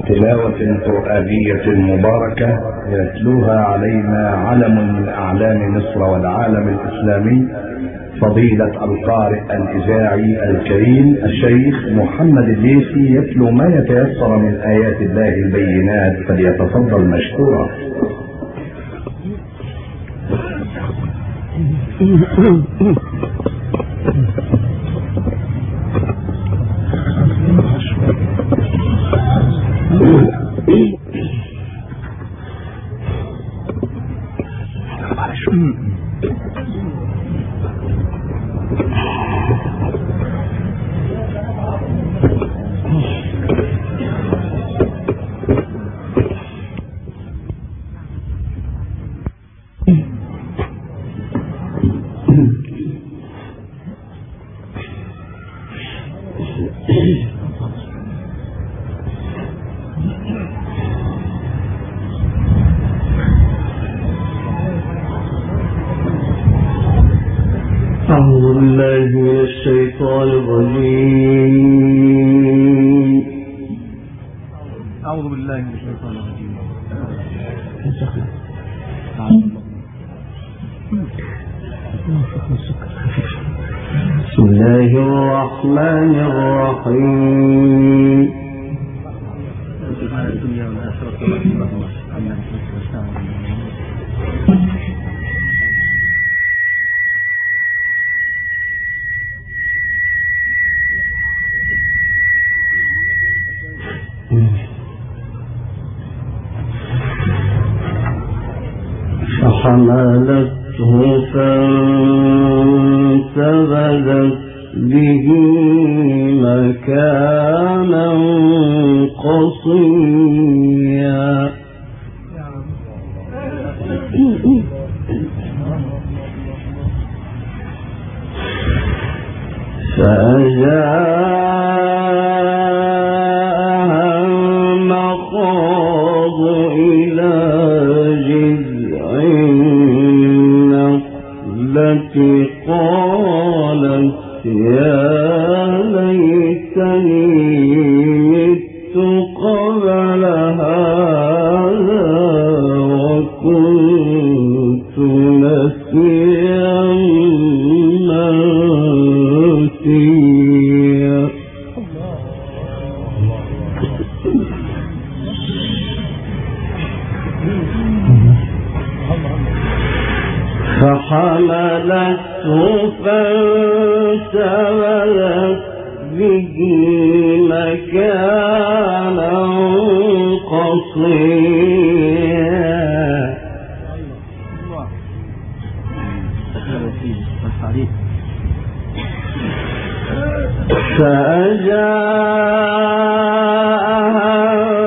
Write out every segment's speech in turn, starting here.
تلاوة قرآنية مباركة يتلوها علينا علم من أعلام مصر والعالم الإسلامي، فضيلة القارئ الإذاعي الكريم الشيخ محمد الليثي، يتلو ما يتيسر من آيات الله البينات، فليتفضل مشكورا. أعوذ بالله من الشيطان الرجيم. أعوذ بالله من الشيطان الرجيم. بسم الله الرحمن الرحيم. فحملته فانتبذت به مكانا قصيا. فأجاءها المخاض إلى جذع التي قالت يا ليتني مت قبل هذا وكنت نسيا منسيا. فحملته فانتبذت به مكانا قصيا. فأجاءها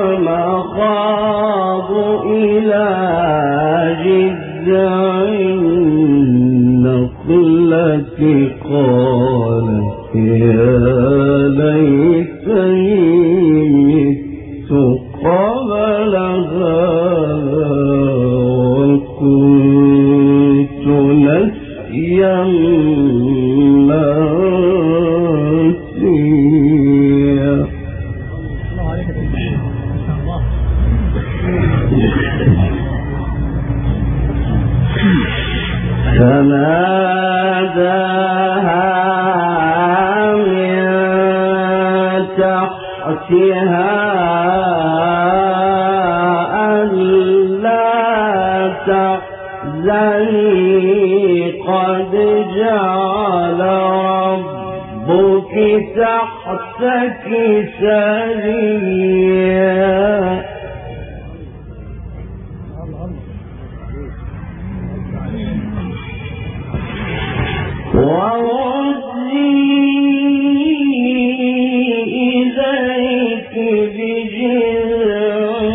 المخاض إلى جذع التي قالت يا ليتني مت قبل هذا وكنت نسيا منسيا. فناداها من تحتها ألا تحزني قد جعل ربك تحتك سريا. وهزي إليك بجذع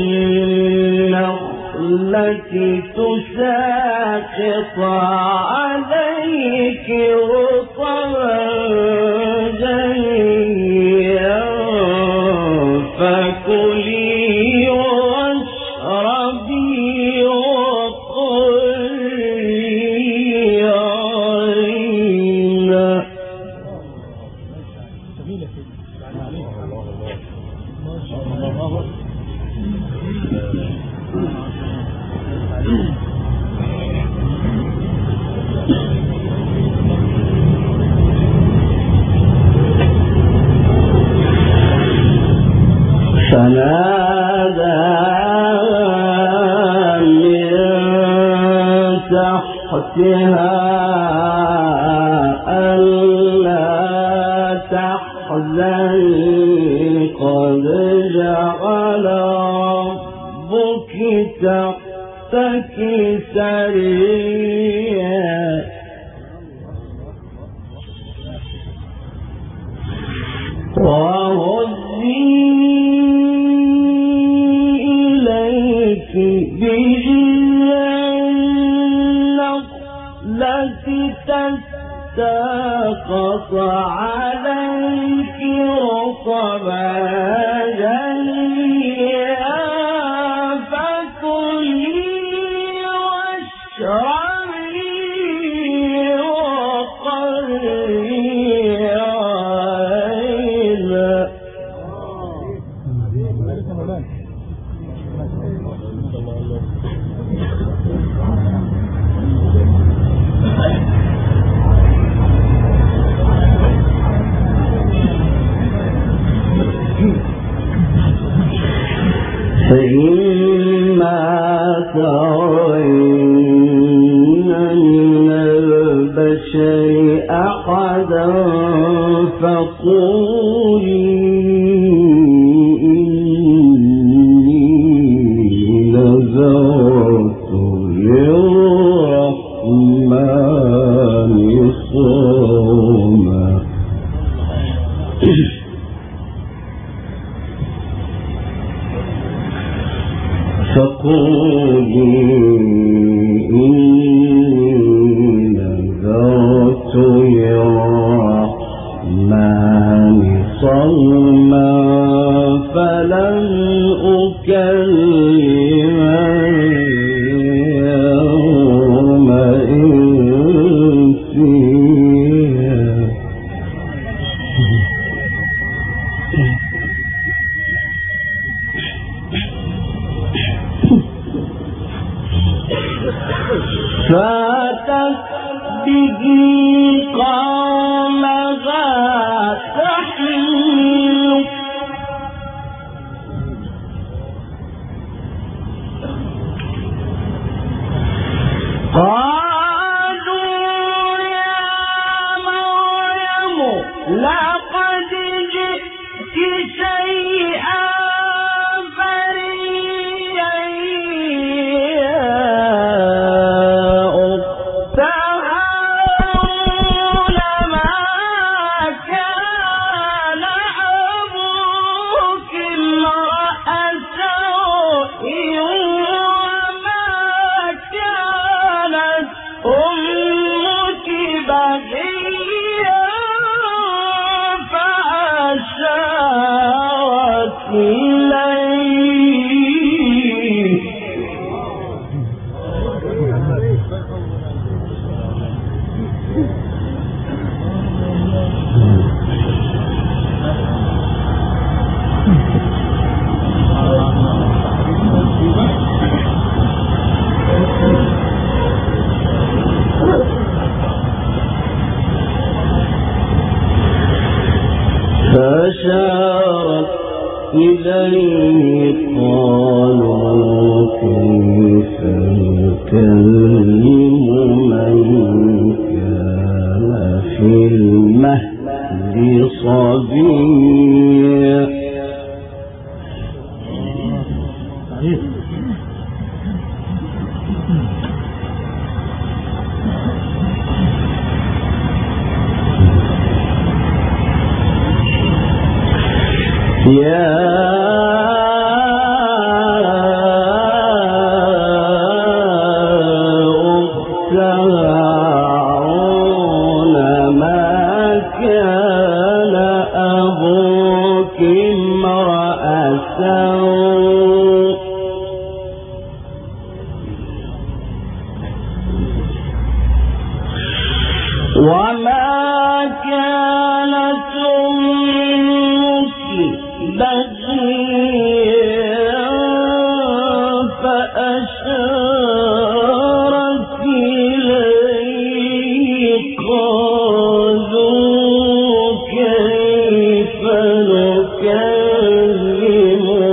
النخلة تساقط عليك رطبا جنيا فكلي واشربي وقري عينا. الله فنادى من تحتها ألا تحزني قد جعل ربك تحتك سريا وهزي إليك بجذع النخلة تساقط عليك رطبا جنيا فكلي واشربي وقري عينا فإما ترين من البشر أحدا فقولي إني نذرت للرحمن صوما فقولي إني نذرت للرحمن صوما فلن أكلم اليوم إنسيا فاتت به قومها تحمل قالوا يا مريم لقد جئت شيئا فريا فأشارت إليه قالوا كيف نكلم من كان في المهد صبيا يا أخت هارون ما كان أبوك امرأ سوء وما كانت فأشارت إليه قالوا كيف نكلم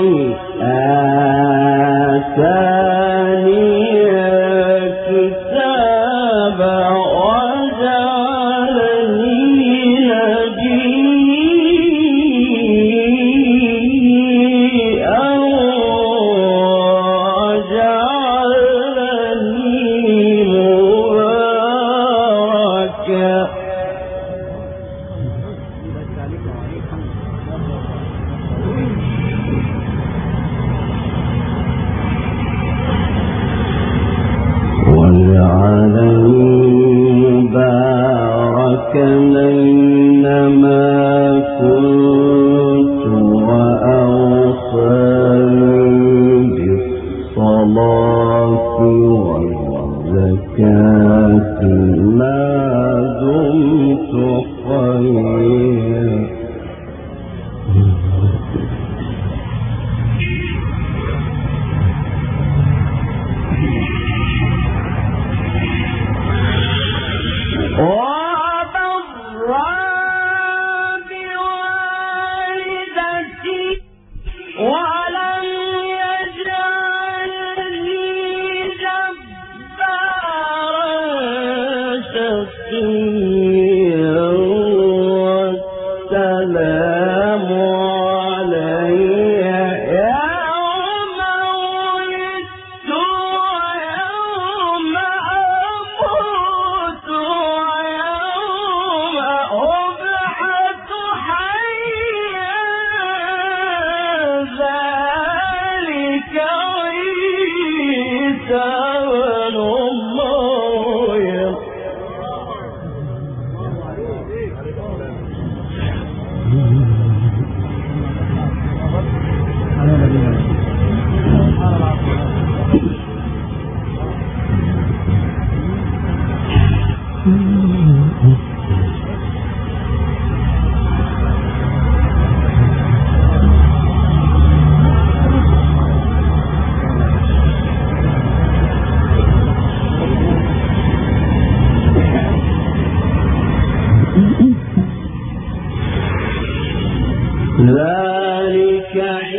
ذلك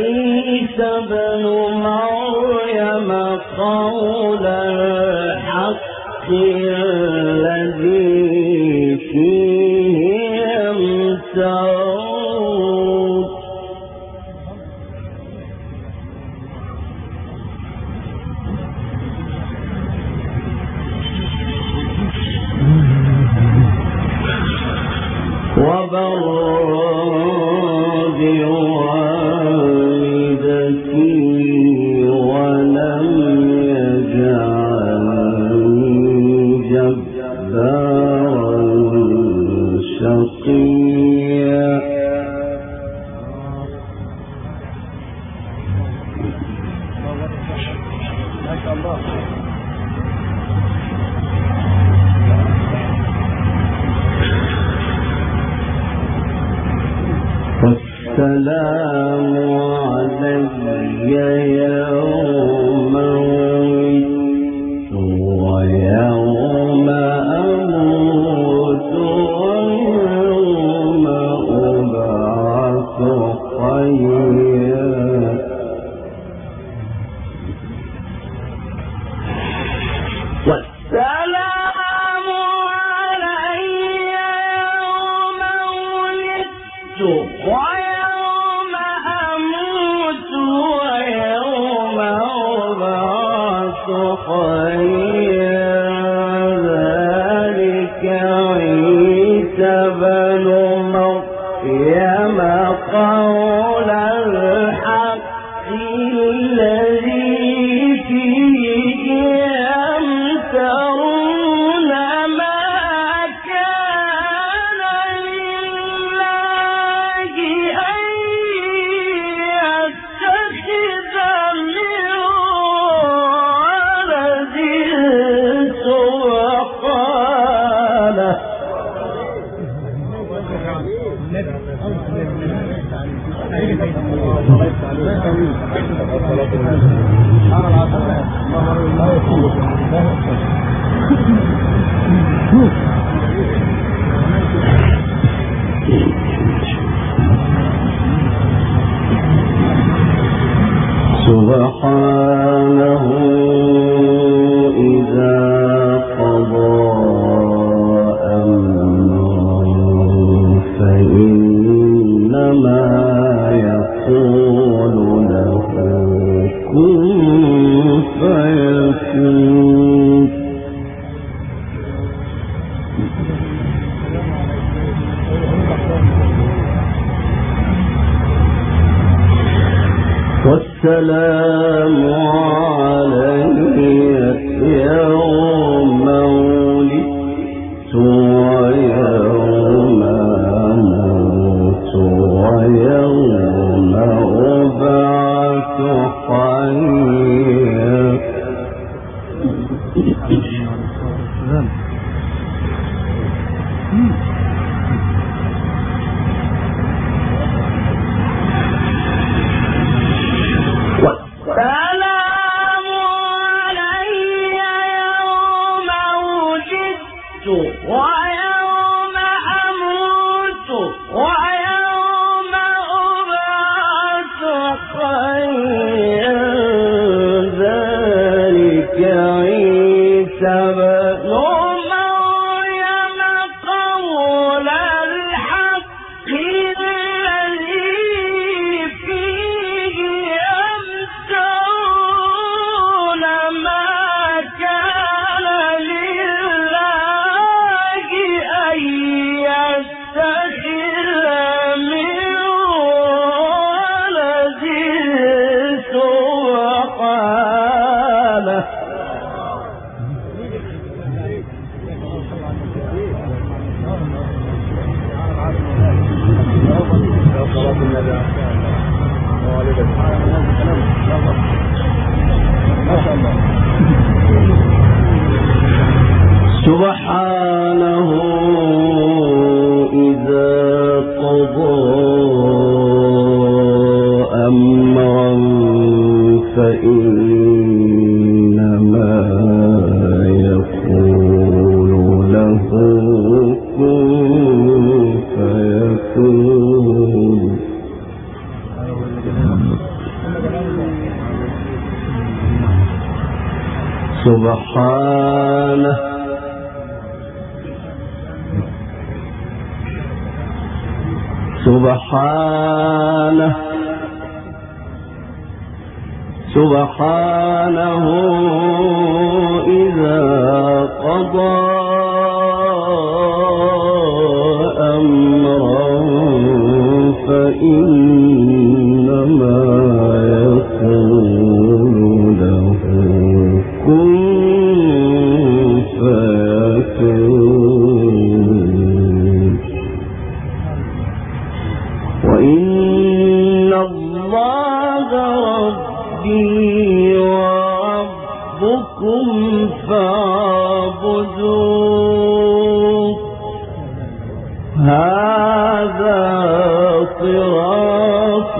عيسى بن مريم قول الحق الذي فيه يمترون والسلام علي يوم ولدت ويوم أموت ويوم أبعث حيا والسلام علي يوم ولدت ويوم أموت ويوم أبعث حيا ذلك عيسى بن مريم قول الحق الذي فيه يمترون ما كان لله أن يتخذ من ولد سبحانه سبحانه إذا قضى أمرا فإنما يقول له كن فيكون. والسلام علي يوم ولدت ويوم أموت ويوم أبعث حيا. ويوم أموت ويوم أبعث حيا. ذلك عيسى بن مريم قول الحق الذي فيه يمترون. ما كان لله أن يتخذ من ولد سبحانه. سبحانه إذا قضى أمرا فإنما يقول له كن فيكون. سبحانه سبحانه سبحانه إذا قضى أمرا فإنما يقول له كن فيكون. وإن الله ربي وربكم فاعبدوه. هذا صراط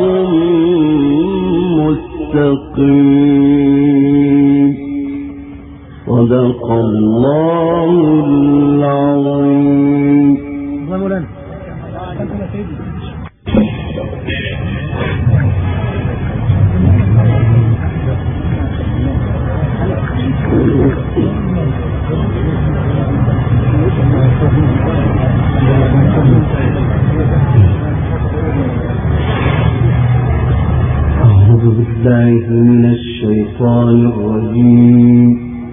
مستقيم. صدق الله العظيم. أعوذ بالله من الشيطان الرجيم.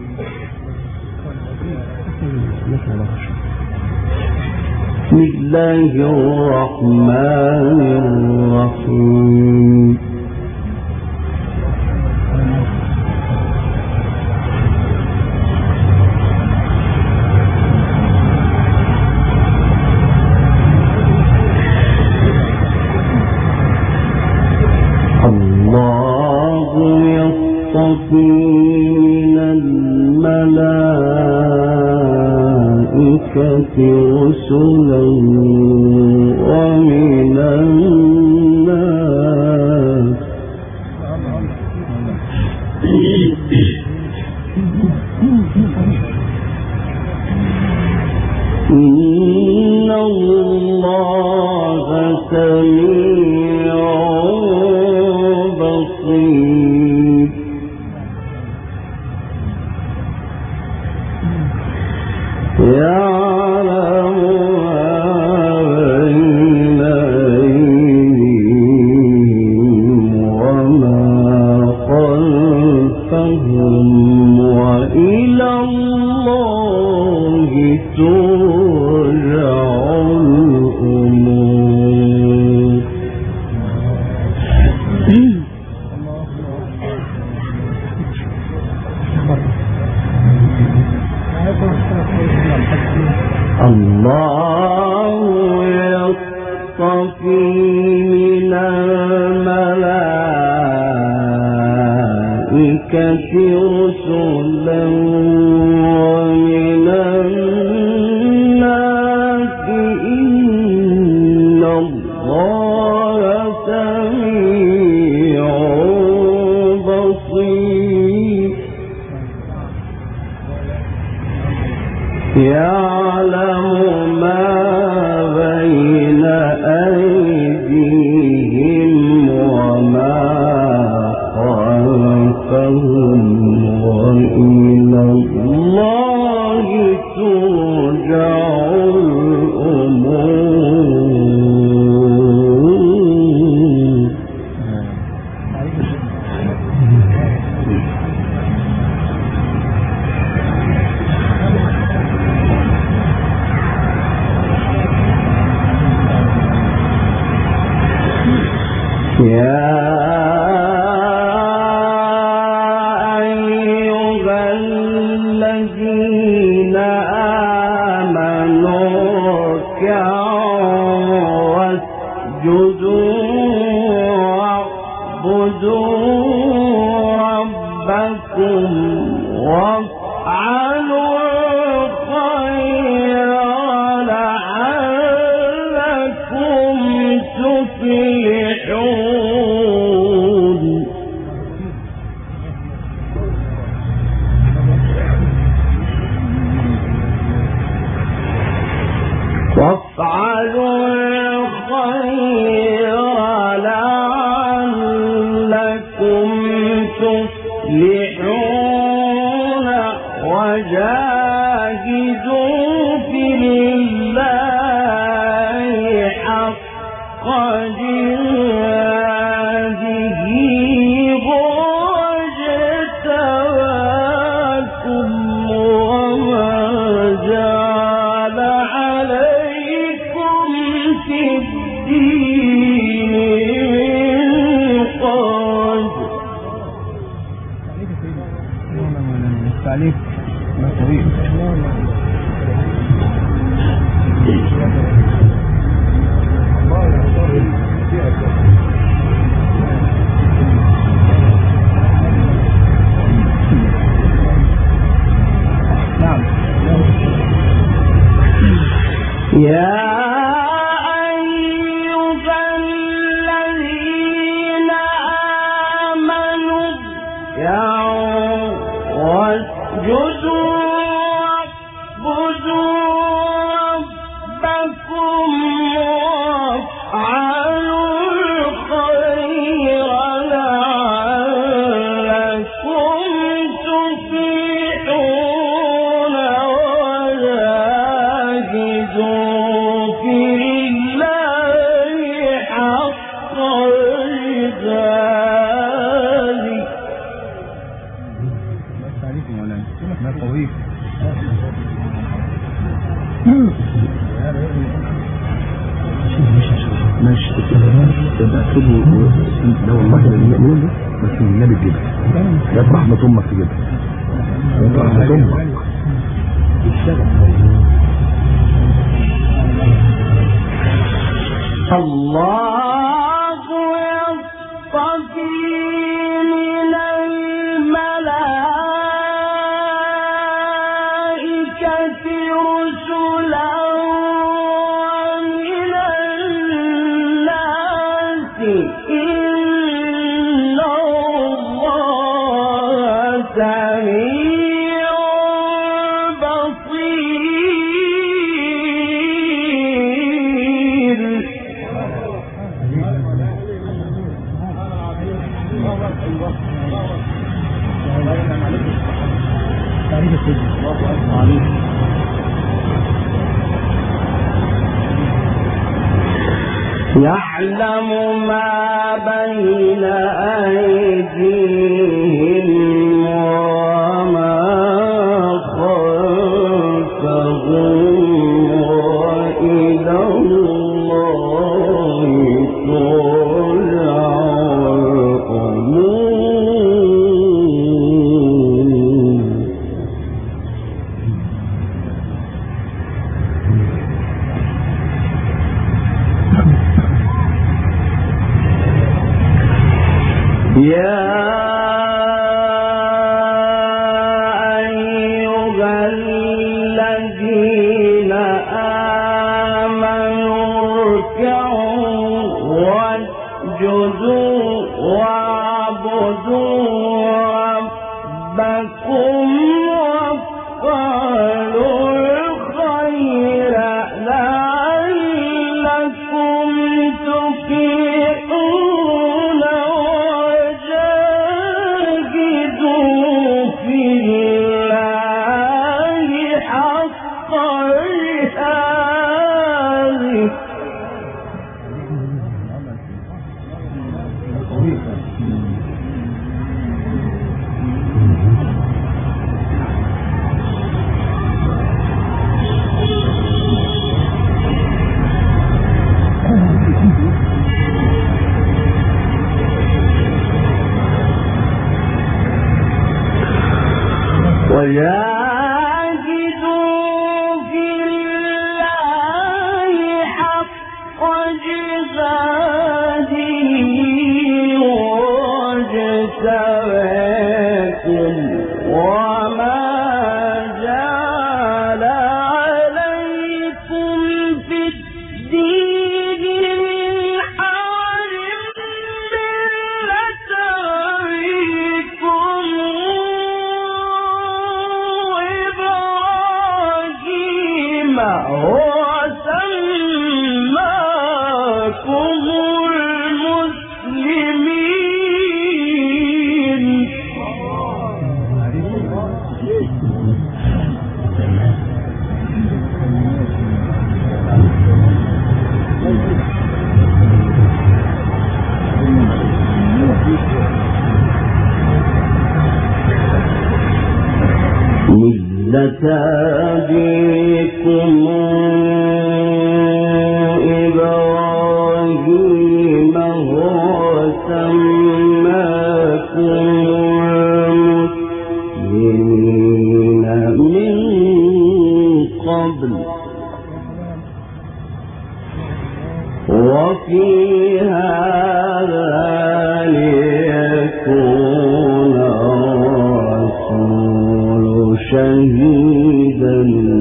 بسم الله الرحمن الرحيم. الله يصطفي من الملائكة رسلا ومن الناس. إن الله سميع بصير. يعلم ما بين أيديهم وما خلفهم وإلى الله ترجع الأمور. يا أيها الذين آمنوا اركعوا واسجدوا واعبدوا ربكم وافعلوا الخير لعلكم تفلحون وجاهدوا في الله حق جهاده. وجاهدوا في الله حق جهاده واجتباكم وما جعل عليكم في الدين من حرج ملة أبيكم إبراهيم وسماكم المسلمين. ملة أبيكم إبراهيم وسماكم المسلمين من قبل وفي هذا ليكون الرسول شهيدا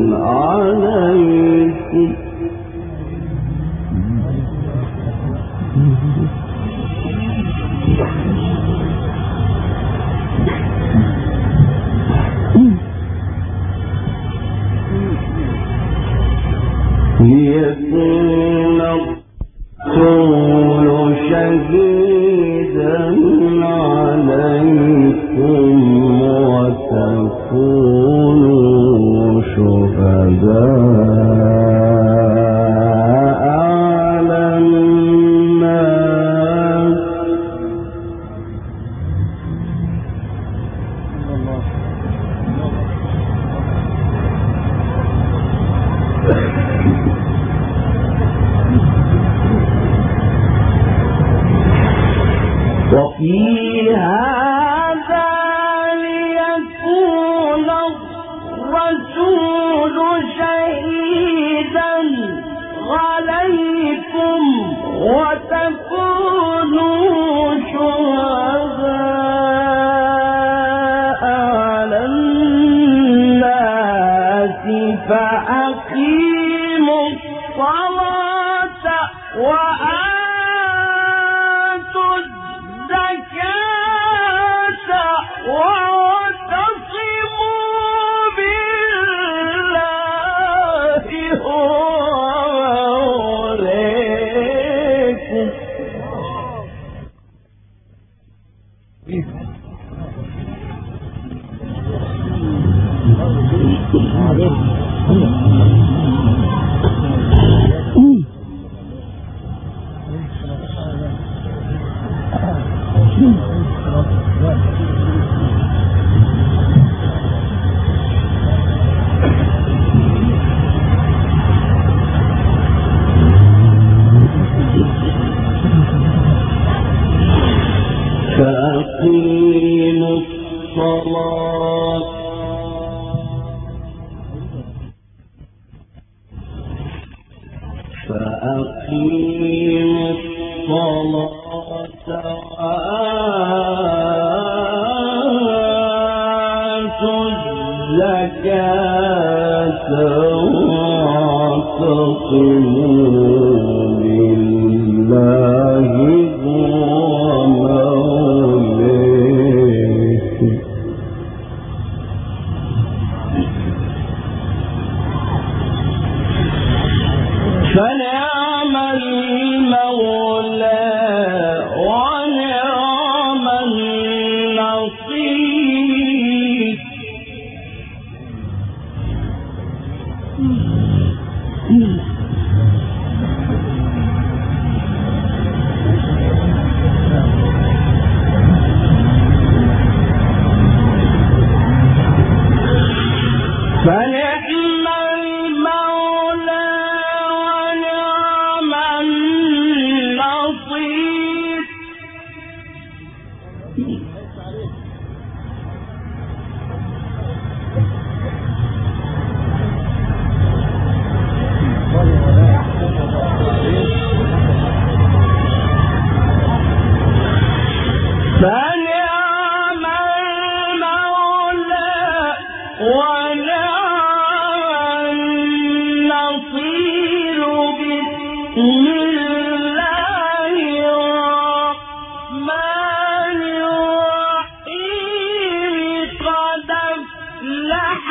عليكم. ليكون الرسول شهيدا عليكم وتكونوا شهداء على الناس. وفي هذا ليكون الرسول شهيدا عليكم وتكونوا شهداء على الناس فأقيموا الصلاة وآتوا الزكاة واعتصموا بالله فأقيموا الصلاة وآتوا الزكاة واعتصموا بالله فنعم المولى ونعم النصير. فنعم المولى ونعم النصير. فنعم المولى ونعم النصير. بسم الله الرحمن الرحيم. قد أفلح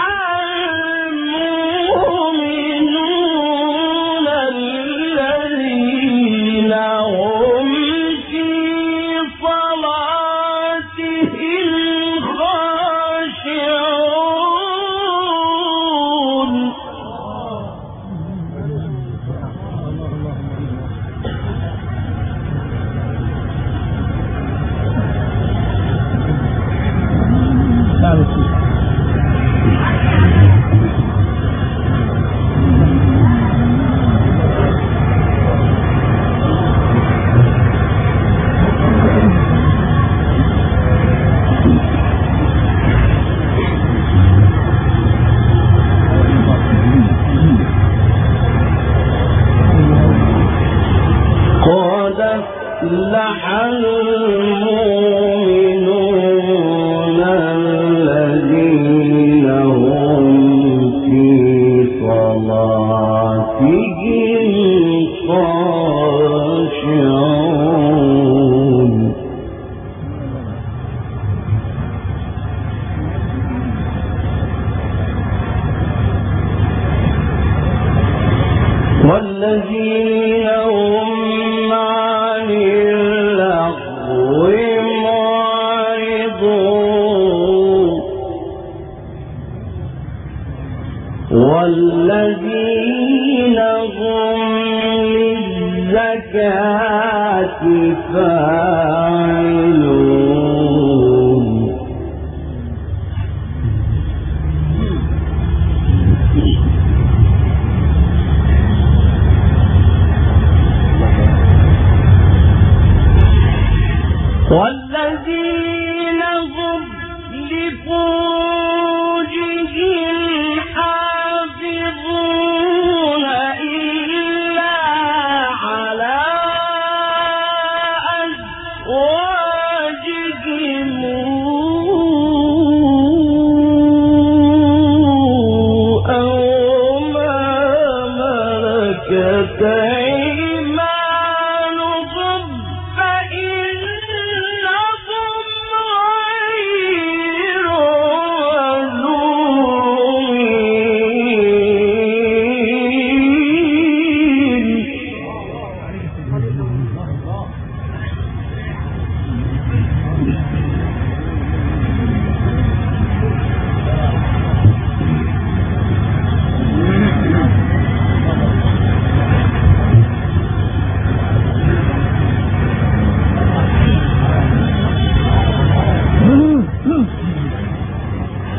المؤمنون الذين هم في صلاتهم خاشعون. قد أفلح المؤمنون الذين هم في صلاتهم خاشعون. والذين هم عن اللغو معرضون. والذين هم للزكاة فاعلون. والذين هم لفروجهم حافظون إلا على أزواجهم أو ما ملكت أيمانهم فإنهم غير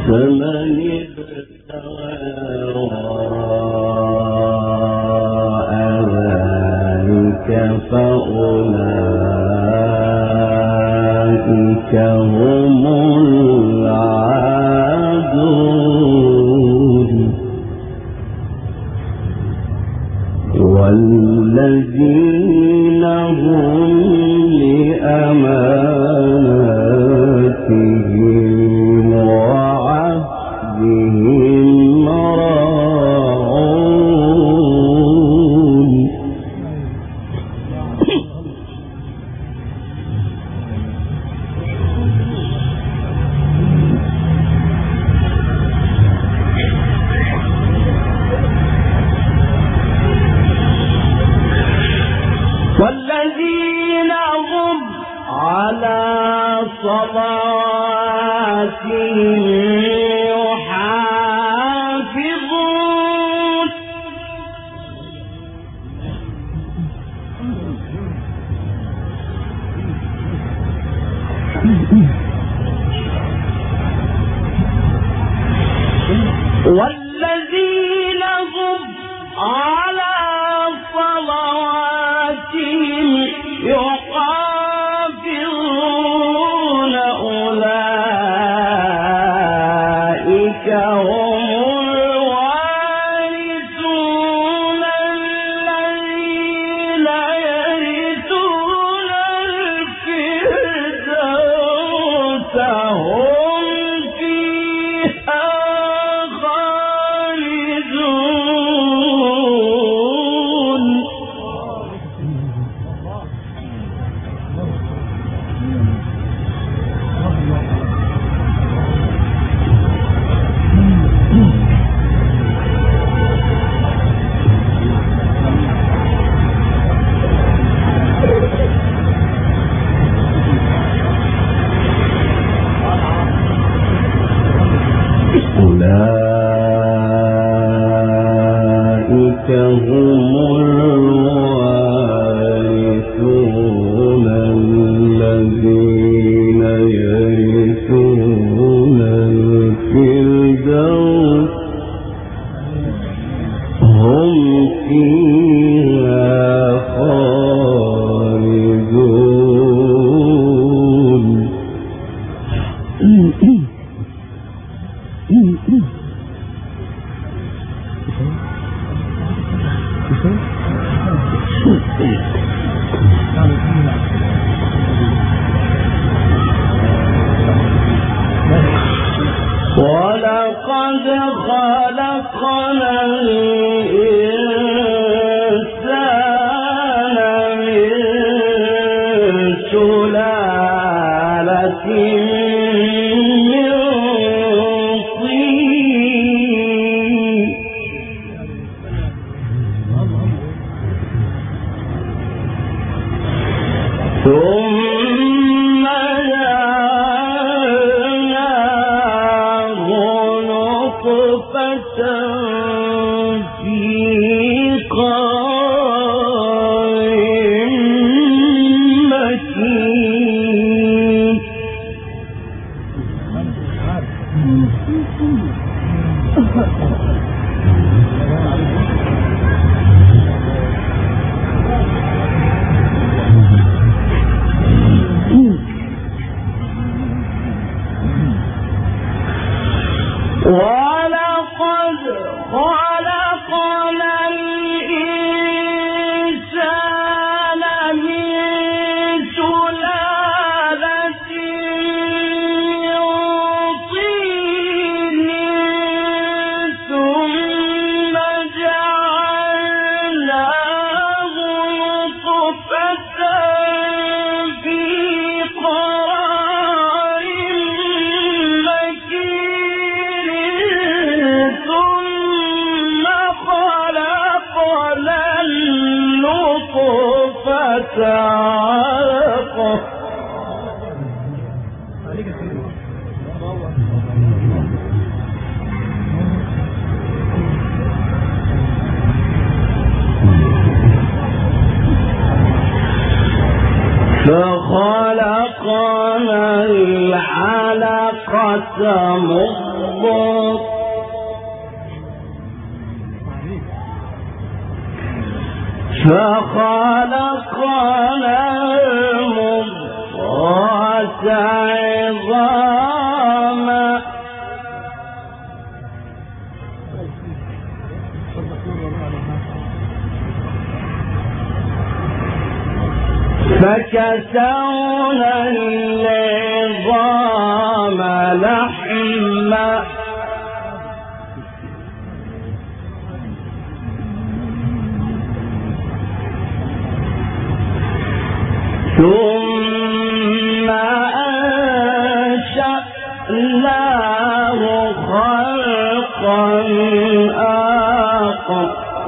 فمن ابتغى وراء ذلك فأولئك هم العادون والذين هم لأماناتهم وعهدهم راعون والذين هم على صلاتهم يحافظون والذين هم على صلواتهم يحافظون أولئك هم الوارثون الذين يرثون الفردوس هم فيها خالدون أولئك هم الوارثون الذين يرثون الفردوس هم فيها خالدون ولقد خلقنا الإنسان من سلالة من طين ثم جعلناه نطفة في قرار مكين ولقد خلقنا الإنسان من سلالة من طين ثم جعلناه نطفة في قرار مكين ثم خلقنا النطفة علقة فخلقنا العلقة مضغة فخلقنا المضغة عظاما فكسونا العظام لحما ثم أنشأناه خلقا آخر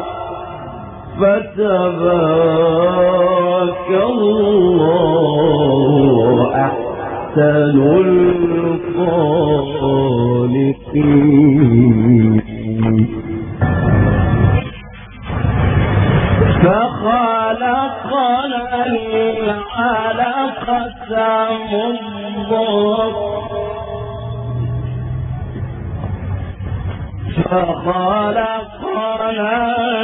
فتبارك الله أحسن الخالقين فخلقنا العلقة مضغة فخلقنا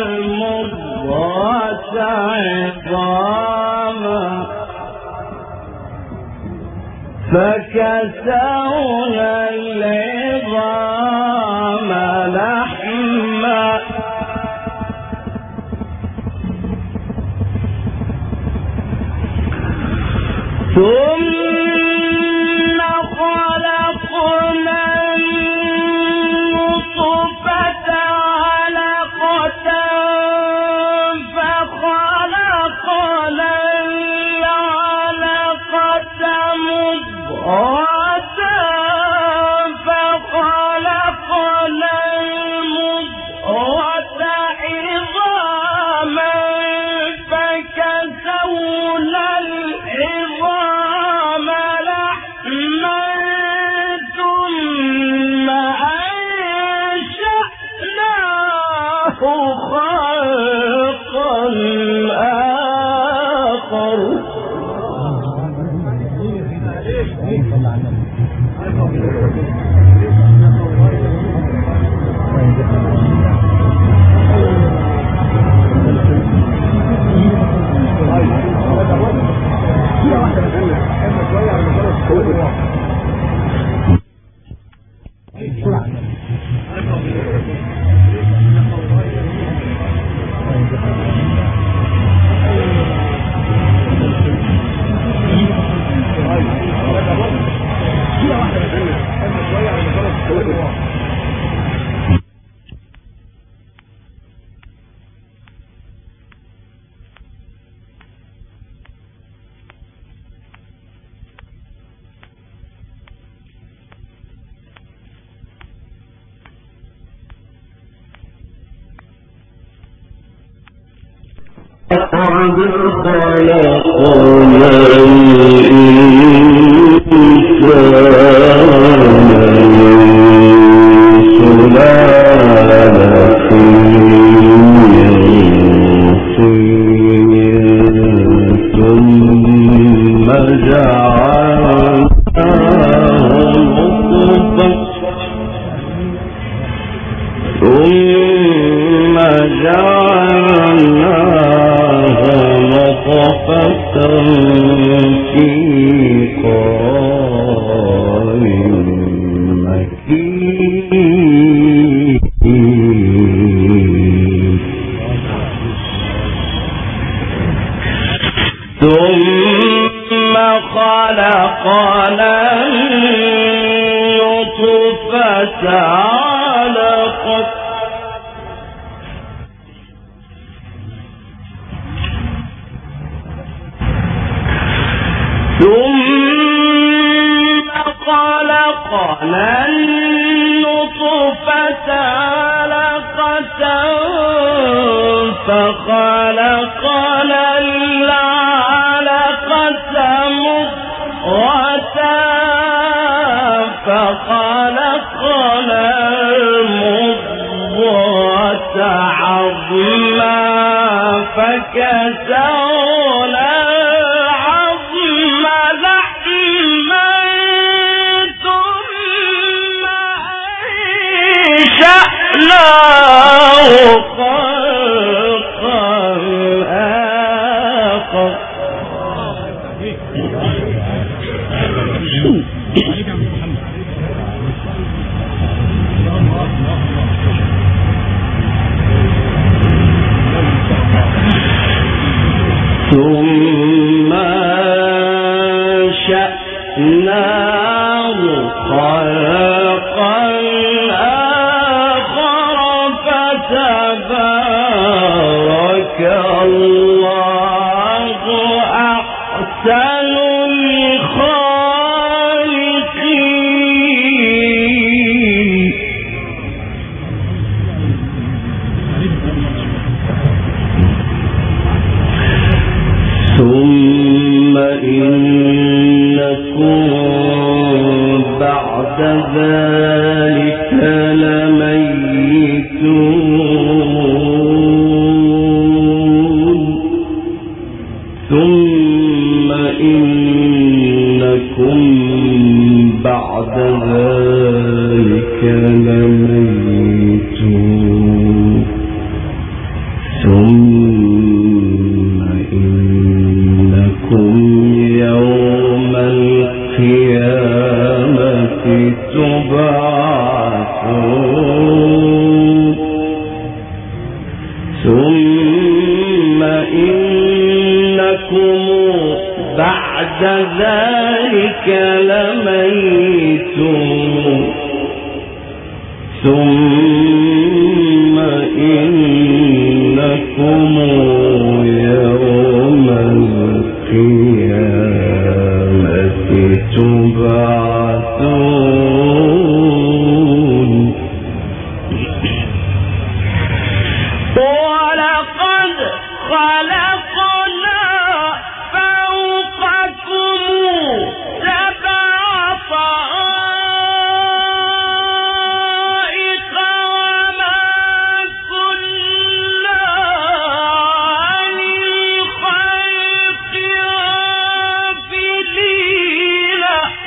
المضغة عظاما فكسونا العظام لحما ثم خلقنا النطفة علقة فخلقنا العلقة مضغة فخلقنا المضغة عظاما فكسونا العظام لحما ثم أنشأناه خلقا آخر لقد خلقنا النطفة علقة ثم خلقنا النطفة علقة فخلقنا العلقة مضغة فخلقنا المضغة عظما فكسونا العظم لحما ثم شأناه خلقا آخر فتبارك الله أحسن الخالقين. ثم إنكم بعد ذلك لميتون. ثم إنكم بعد ذلك لميتون. ثم إنكم يوم القيامة تبعثون. ثم إنكم بعد ذلك لميتون. ثم إنكم يوم القيامة تبعثون. ولقد خلقنا فوقكم سبع طرائق وما كنا عن الخلق غافلين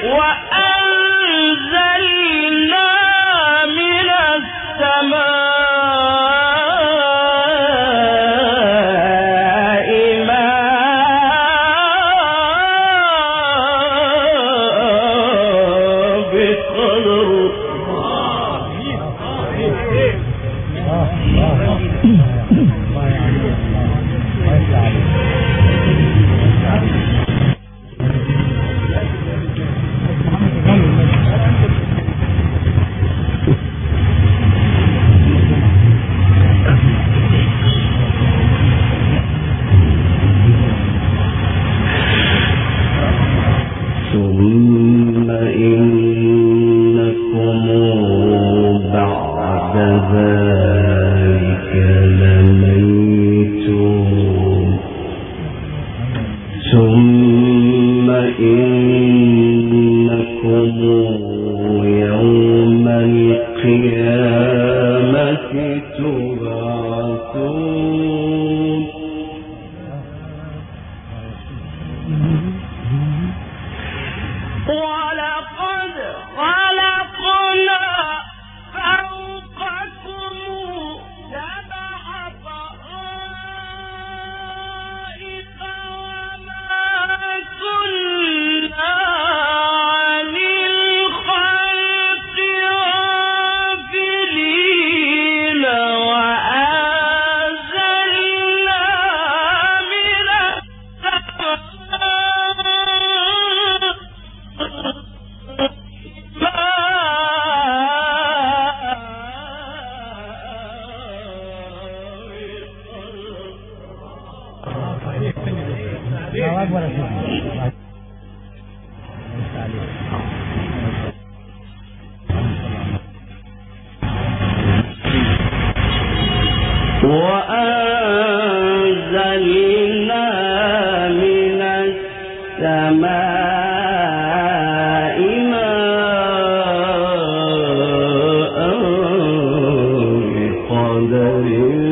وأنزلنا من السماء ثم إنكم بعد ذلك لميتون. ثم إنكم يوم القيامة تبعثون. ولقد خلقنا فوقكم سبع طرائق وما كنا عن الخلق غافلين وأنزلنا من وأنزلنا من السماء ماء بقدر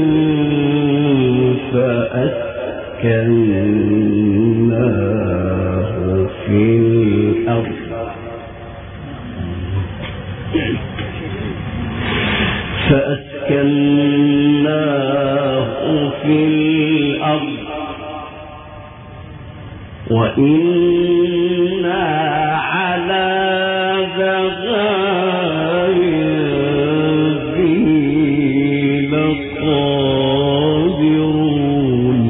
فأسكناه في الأرض. فأسكناه إنا على ذهاب به لقادرون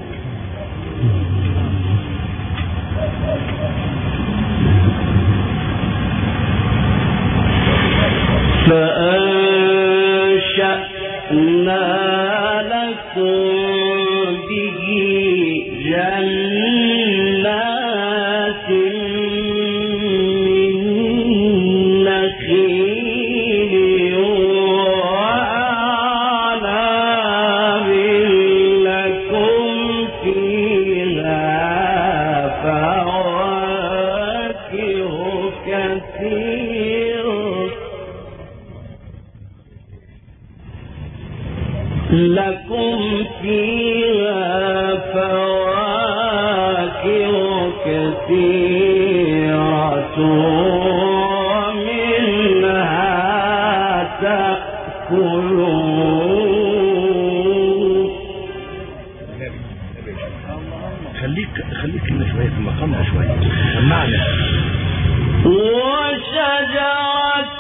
فأنشأنا لكم به جنات من نخيل وأعناب لكم فيها فواكه كثيرة ومنها تأكلون. خليك هنا شوية في المقام ده شوية سمعنا. وشجرة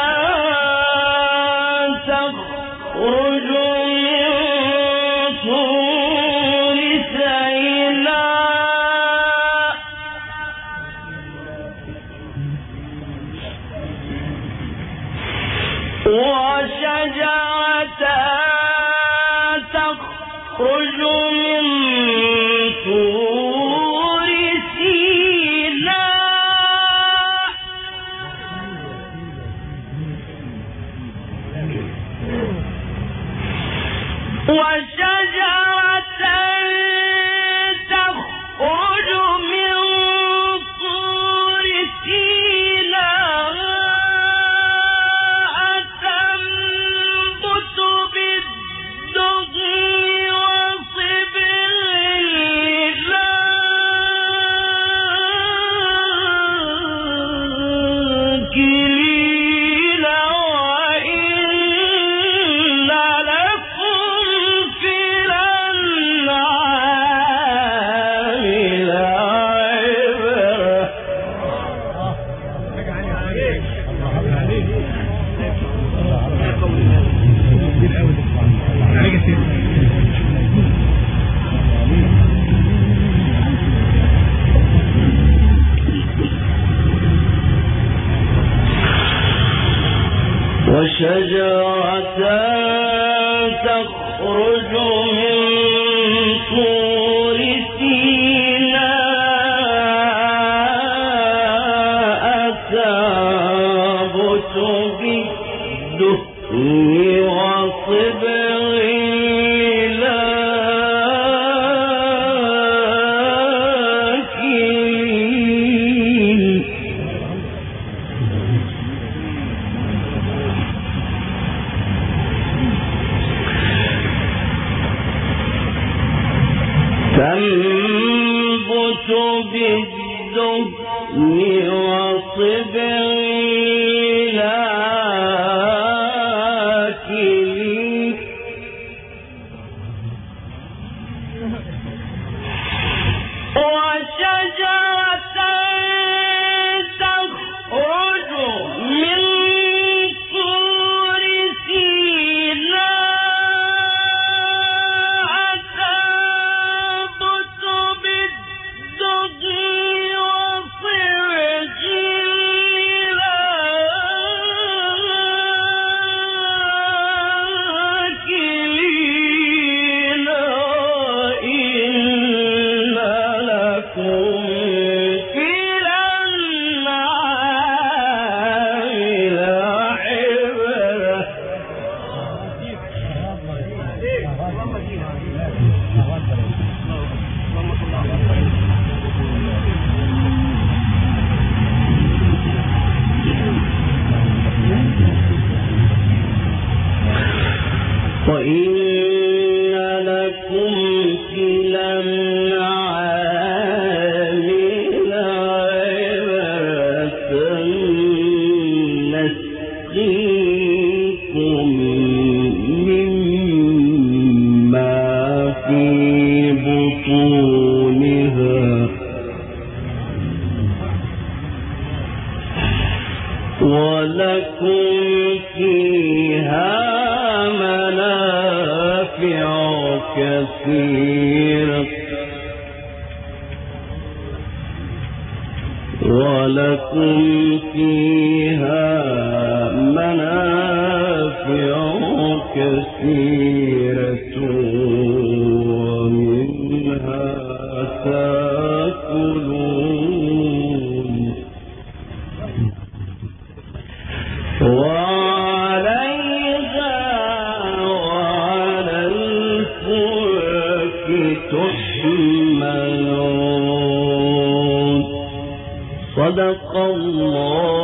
تخرج من طور سيناء وشجرة تخرج من طور سيناء تنبت بالدهن وصبغ للآكلين وإن لكم في الأنعام وشجرة تخرج من طور سيناء تنبت بالدهن وصبغ للآكلين تنبت بالدهن وصبغ للآكلين وشجرة تخرج من طور سيناء تنبت بالدهن وصبغ للآكلين وإن لكم في الأنعام لعبرة. وإن لكم في الأنعام لعبرة نسقيكم مما في بطونها ولكم فيها منافع كثيرة ولكم فيها منافع كثيرة ومنها تأكلون وعليها وعلى الفلك تحملون صدق الله